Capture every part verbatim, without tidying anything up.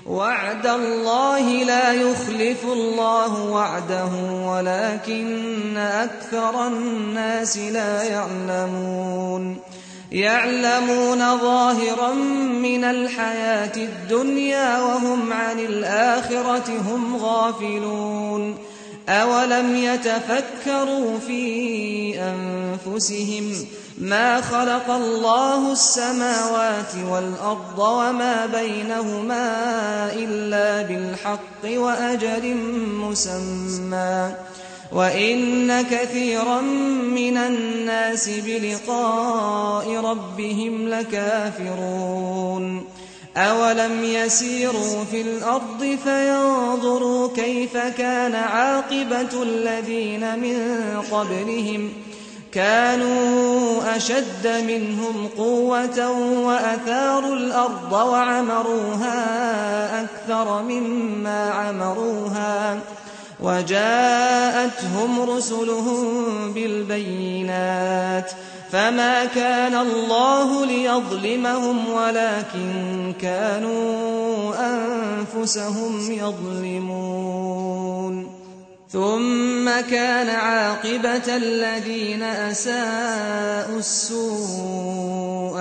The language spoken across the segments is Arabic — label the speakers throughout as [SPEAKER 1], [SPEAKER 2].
[SPEAKER 1] وعد الله لا يخلف الله وعده ولكن أكثر الناس لا يعلمون يعلمون ظاهرا من الحياة الدنيا وهم عن الآخرة هم غافلون أولم يتفكروا في أنفسهم ما خلق الله السماوات والأرض وما بينهما إلا بالحق وأجل مسمى وإن كثيرا من الناس بلقاء ربهم لكافرون أولم يسيروا في الأرض فينظروا كيف كان عاقبة الذين من قبلهم كانوا أشد منهم قوة وأثاروا الأرض وعمروها أكثر مما عمروها وجاءتهم رسلهم بالبينات فما كان الله ليظلمهم ولكن كانوا أنفسهم يظلمون ثم كان عاقبة الذين أساءوا السوء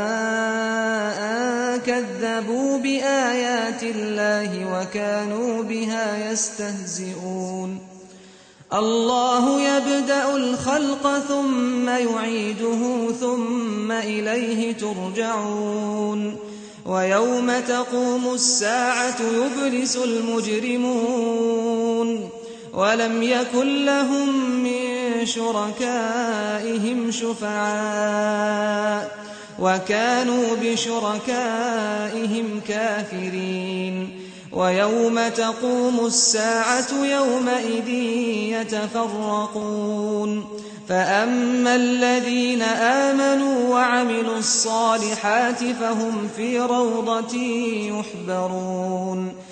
[SPEAKER 1] أن كذبوا بآيات الله وكانوا بها يستهزئون الله يبدأ الخلق ثم يعيده ثم إليه ترجعون ويوم تقوم الساعة يبلس المجرمون ولم يكن لهم من شركائهم شفعاء وكانوا بشركائهم كافرين ويوم تقوم الساعة يومئذ يتفرقون فأما الذين آمنوا وعملوا الصالحات فهم في روضة يحبرون